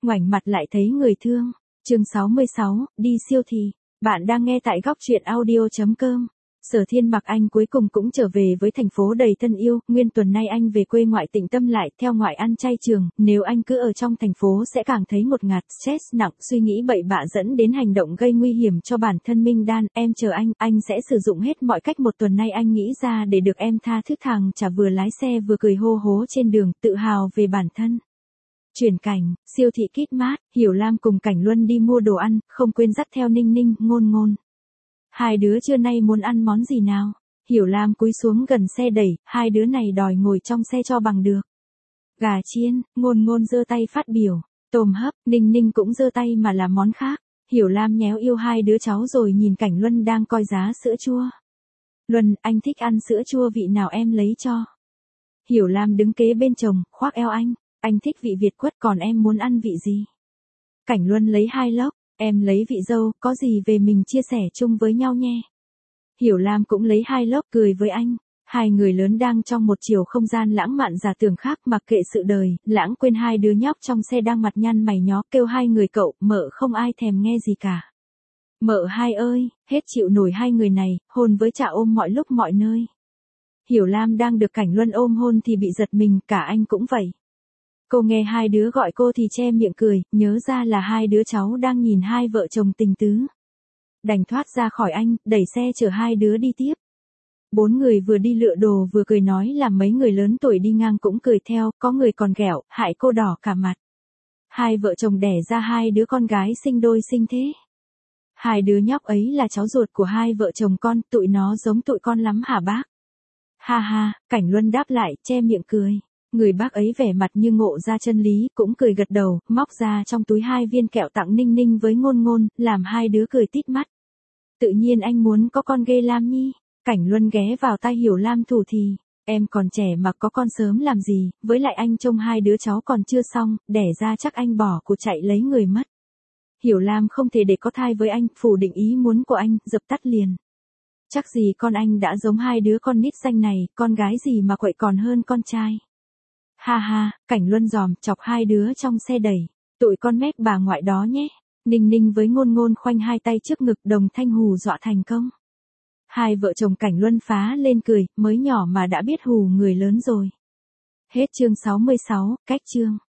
ngoảnh mặt lại thấy người thương. Chương 66, đi siêu thị. Bạn đang nghe tại góc truyện audio.com. Sở Thiên Mặc Anh cuối cùng cũng trở về với thành phố đầy thân yêu, nguyên tuần nay anh về quê ngoại tĩnh tâm lại, theo ngoại ăn chay trường, nếu anh cứ ở trong thành phố sẽ càng thấy ngột ngạt, stress nặng, suy nghĩ bậy bạ dẫn đến hành động gây nguy hiểm cho bản thân. Minh Đan, em chờ anh sẽ sử dụng hết mọi cách một tuần nay anh nghĩ ra để được em tha thứ. Thằng chả vừa lái xe vừa cười hô hố trên đường, tự hào về bản thân. Chuyển cảnh, siêu thị Kít Mát, Hiểu Lam cùng Cảnh Luân đi mua đồ ăn, không quên dắt theo Ninh Ninh, Ngôn Ngôn. Hai đứa trưa nay muốn ăn món gì nào? Hiểu Lam cúi xuống gần xe đẩy, hai đứa này đòi ngồi trong xe cho bằng được. Gà chiên, Ngôn Ngôn giơ tay phát biểu. Tôm hấp, Ninh Ninh cũng giơ tay mà làm món khác. Hiểu Lam nhéo yêu hai đứa cháu rồi nhìn Cảnh Luân đang coi giá sữa chua. Luân, anh thích ăn sữa chua vị nào em lấy cho. Hiểu Lam đứng kế bên chồng, khoác eo anh thích vị Việt quất còn em muốn ăn vị gì? Cảnh Luân lấy 2 lốc, em lấy vị dâu, có gì về mình chia sẻ chung với nhau nhé. Hiểu Lam cũng lấy 2 lốc cười với anh. Hai người lớn đang trong một chiều không gian lãng mạn giả tưởng khác, mặc kệ sự đời, lãng quên hai đứa nhóc trong xe đang mặt nhăn mày nhó kêu hai người cậu, mợ không ai thèm nghe gì cả. Mợ hai ơi, hết chịu nổi hai người này, hôn với chả ôm mọi lúc mọi nơi. Hiểu Lam đang được Cảnh Luân ôm hôn thì bị giật mình, cả anh cũng vậy. Cô nghe hai đứa gọi cô thì che miệng cười, nhớ ra là hai đứa cháu đang nhìn hai vợ chồng tình tứ. Đành thoát ra khỏi anh, đẩy xe chở hai đứa đi tiếp. 4 người vừa đi lựa đồ vừa cười nói làm mấy người lớn tuổi đi ngang cũng cười theo, có người còn ghẹo, hại cô đỏ cả mặt. Hai vợ chồng đẻ ra hai đứa con gái sinh đôi sinh thế. Hai đứa nhóc ấy là cháu ruột của hai vợ chồng con, tụi nó giống tụi con lắm hả bác? Ha ha, Cảnh Luân đáp lại, che miệng cười. Người bác ấy vẻ mặt như ngộ ra chân lý, cũng cười gật đầu, móc ra trong túi 2 viên kẹo tặng Ninh Ninh với Ngôn Ngôn, làm hai đứa cười tít mắt. Tự nhiên anh muốn có con ghê Lam Nhi. Cảnh Luân ghé vào tai Hiểu Lam thủ thì, em còn trẻ mà có con sớm làm gì, với lại anh trông hai đứa cháu còn chưa xong, đẻ ra chắc anh bỏ cuộc chạy lấy người mất. Hiểu Lam không thể để có thai với anh, phủ định ý muốn của anh, dập tắt liền. Chắc gì con anh đã giống hai đứa con nít xanh này, con gái gì mà quậy còn hơn con trai. Ha ha, Cảnh Luân giòm chọc hai đứa trong xe đẩy. Tụi con mép bà ngoại đó nhé. Ninh Ninh với Ngôn Ngôn khoanh hai tay trước ngực đồng thanh hù dọa thành công. Hai vợ chồng Cảnh Luân phá lên cười, mới nhỏ mà đã biết hù người lớn rồi. Hết chương 66, cách chương.